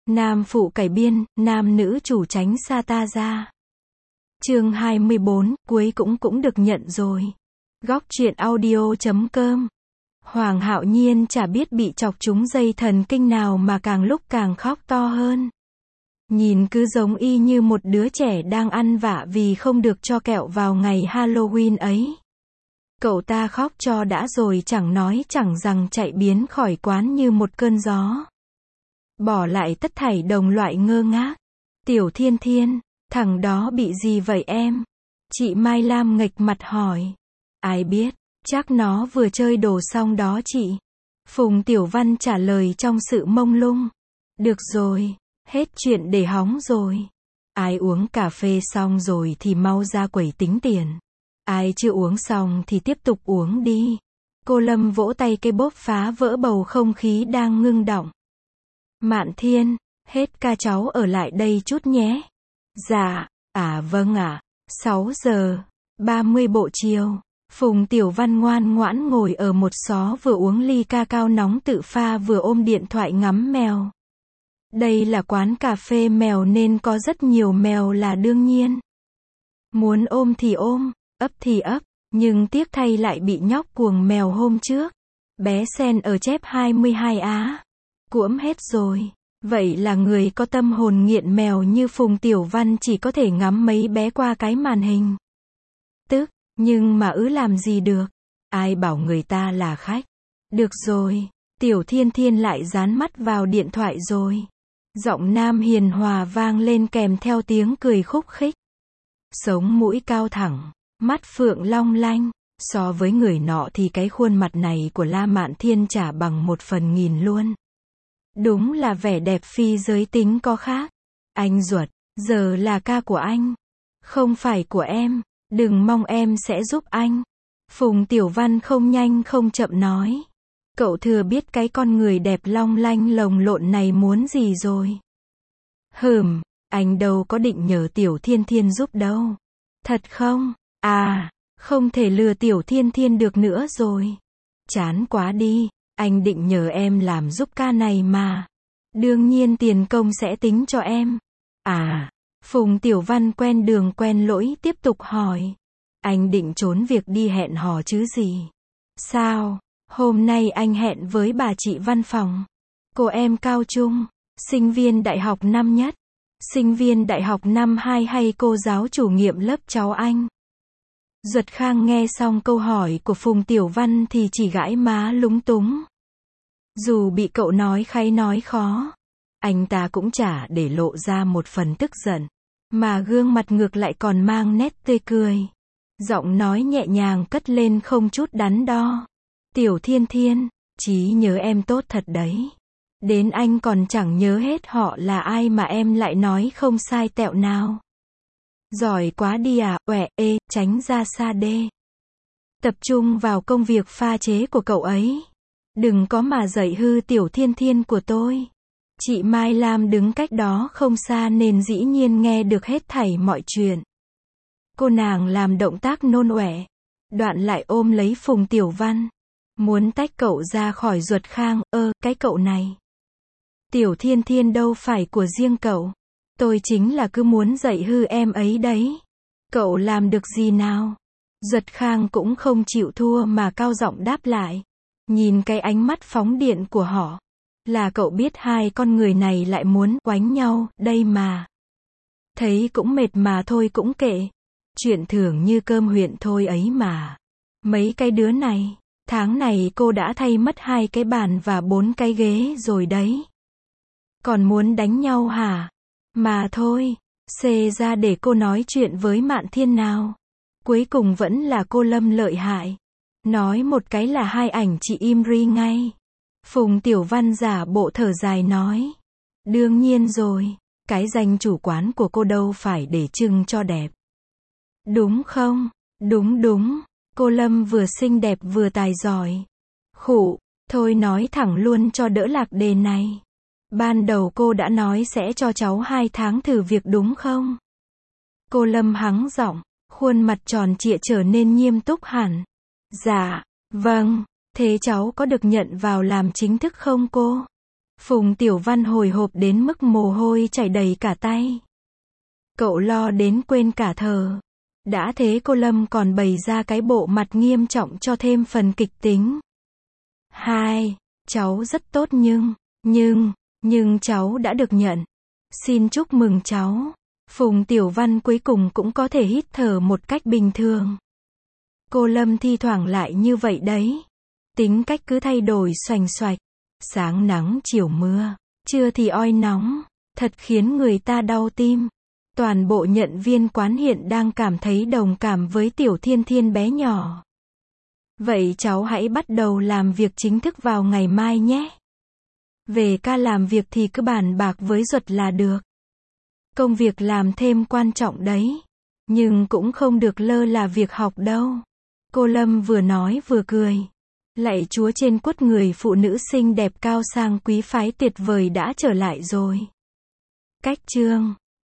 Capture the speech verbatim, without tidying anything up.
Nam phụ cải biên, nam nữ chủ tránh xa ta ra. Chương hai mươi bốn, cuối cũng cũng được nhận rồi. Góc truyện audio chấm com. Hoàng Hạo Nhiên chả biết bị chọc trúng dây thần kinh nào mà càng lúc càng khóc to hơn. Nhìn cứ giống y như một đứa trẻ đang ăn vạ vì không được cho kẹo vào ngày Halloween ấy. Cậu ta khóc cho đã rồi chẳng nói chẳng rằng chạy biến khỏi quán như một cơn gió. Bỏ lại tất thảy đồng loại ngơ ngác. Tiểu Thiên Thiên, thằng đó bị gì vậy em? Chị Mai Lam nghệch mặt hỏi. Ai biết, chắc nó vừa chơi đồ xong đó chị. Phùng Tiểu Văn trả lời trong sự mông lung. Được rồi, hết chuyện để hóng rồi. Ai uống cà phê xong rồi thì mau ra quầy tính tiền. Ai chưa uống xong thì tiếp tục uống đi. Cô Lâm vỗ tay cây bốp phá vỡ bầu không khí đang ngưng đọng. Mạn Thiên, hết ca cháu ở lại đây chút nhé. Dạ, à vâng ạ. sáu giờ ba mươi bộ chiều. Phùng Tiểu Văn ngoan ngoãn ngồi ở một xó vừa uống ly ca cao nóng tự pha vừa ôm điện thoại ngắm mèo. Đây là quán cà phê mèo nên có rất nhiều mèo là đương nhiên. Muốn ôm thì ôm, ấp thì ấp, nhưng tiếc thay lại bị nhóc cuồng mèo hôm trước. Bé Sen ở chép hai mươi hai á. Cuỗm hết rồi. Vậy là người có tâm hồn nghiện mèo như Phùng Tiểu Văn chỉ có thể ngắm mấy bé qua cái màn hình. Tức, nhưng mà ứ làm gì được. Ai bảo người ta là khách. Được rồi, Tiểu Thiên Thiên lại dán mắt vào điện thoại rồi. Giọng nam hiền hòa vang lên kèm theo tiếng cười khúc khích. Sống mũi cao thẳng, mắt phượng long lanh. So với người nọ thì cái khuôn mặt này của La Mạn Thiên chả bằng một phần nghìn luôn. Đúng là vẻ đẹp phi giới tính có khác. Anh ruột, giờ là ca của anh. Không phải của em, đừng mong em sẽ giúp anh. Phùng Tiểu Văn không nhanh không chậm nói. Cậu thừa biết cái con người đẹp long lanh lồng lộn này muốn gì rồi. Hừm, anh đâu có định nhờ Tiểu Thiên Thiên giúp đâu. Thật không? À, không thể lừa Tiểu Thiên Thiên được nữa rồi. Chán quá đi, anh định nhờ em làm giúp ca này mà. Đương nhiên tiền công sẽ tính cho em. À, Phùng Tiểu Văn quen đường quen lỗi tiếp tục hỏi. Anh định trốn việc đi hẹn hò chứ gì? Sao? Hôm nay anh hẹn với bà chị văn phòng. Cô em cao trung, sinh viên đại học năm nhất, sinh viên đại học năm hai hay cô giáo chủ nhiệm lớp cháu anh? Duật Khang nghe xong câu hỏi của Phùng Tiểu Văn thì chỉ gãi má lúng túng. Dù bị cậu nói kháy nói khó, anh ta cũng chả để lộ ra một phần tức giận, mà gương mặt ngược lại còn mang nét tươi cười. Giọng nói nhẹ nhàng cất lên không chút đắn đo. Tiểu Thiên Thiên, trí nhớ em tốt thật đấy. Đến anh còn chẳng nhớ hết họ là ai mà em lại nói không sai tẹo nào. Giỏi quá đi à, uẻ, ê, tránh ra xa đê. Tập trung vào công việc pha chế của cậu ấy. Đừng có mà dạy hư Tiểu Thiên Thiên của tôi. Chị Mai Lam đứng cách đó không xa nên dĩ nhiên nghe được hết thảy mọi chuyện. Cô nàng làm động tác nôn ọe, đoạn lại ôm lấy Phùng Tiểu Văn. Muốn tách cậu ra khỏi Duật Khang, ơ, cái cậu này. Tiểu Thiên Thiên đâu phải của riêng cậu. Tôi chính là cứ muốn dạy hư em ấy đấy. Cậu làm được gì nào? Duật Khang cũng không chịu thua mà cao giọng đáp lại. Nhìn cái ánh mắt phóng điện của họ, là cậu biết hai con người này lại muốn oánh nhau, đây mà. Thấy cũng mệt mà thôi cũng kệ. Chuyện thường như cơm huyện thôi ấy mà. Mấy cái đứa này, tháng này cô đã thay mất hai cái bàn và bốn cái ghế rồi đấy. Còn muốn đánh nhau hả? Mà thôi, xê ra để cô nói chuyện với Mạn Thiên nào. Cuối cùng vẫn là cô Lâm lợi hại. Nói một cái là hai ảnh chị im ri ngay. Phùng Tiểu Văn giả bộ thở dài nói. Đương nhiên rồi, cái danh chủ quán của cô đâu phải để trưng cho đẹp. Đúng không? Đúng đúng, cô Lâm vừa xinh đẹp vừa tài giỏi. Khụ, thôi nói thẳng luôn cho đỡ lạc đề này. Ban đầu cô đã nói sẽ cho cháu hai tháng thử việc đúng không? Cô Lâm hắng giọng, khuôn mặt tròn trịa trở nên nghiêm túc hẳn. Dạ, vâng, thế cháu có được nhận vào làm chính thức không cô? Phùng Tiểu Văn hồi hộp đến mức mồ hôi chảy đầy cả tay. Cậu lo đến quên cả thở. Đã thế cô Lâm còn bày ra cái bộ mặt nghiêm trọng cho thêm phần kịch tính. Hai, cháu rất tốt nhưng, nhưng, nhưng cháu đã được nhận. Xin chúc mừng cháu. Phùng Tiểu Văn cuối cùng cũng có thể hít thở một cách bình thường. Cô Lâm thi thoảng lại như vậy đấy. Tính cách cứ thay đổi xoành xoạch. Sáng nắng chiều mưa, trưa thì oi nóng, thật khiến người ta đau tim. Toàn bộ nhận viên quán hiện đang cảm thấy đồng cảm với Tiểu Thiên Thiên bé nhỏ. Vậy cháu hãy bắt đầu làm việc chính thức vào ngày mai nhé. Về ca làm việc thì cứ bàn bạc với Duật là được. Công việc làm thêm quan trọng đấy. Nhưng cũng không được lơ là việc học đâu. Cô Lâm vừa nói vừa cười. Lạy Chúa trên quất, người phụ nữ xinh đẹp cao sang quý phái tuyệt vời đã trở lại rồi. Cách chương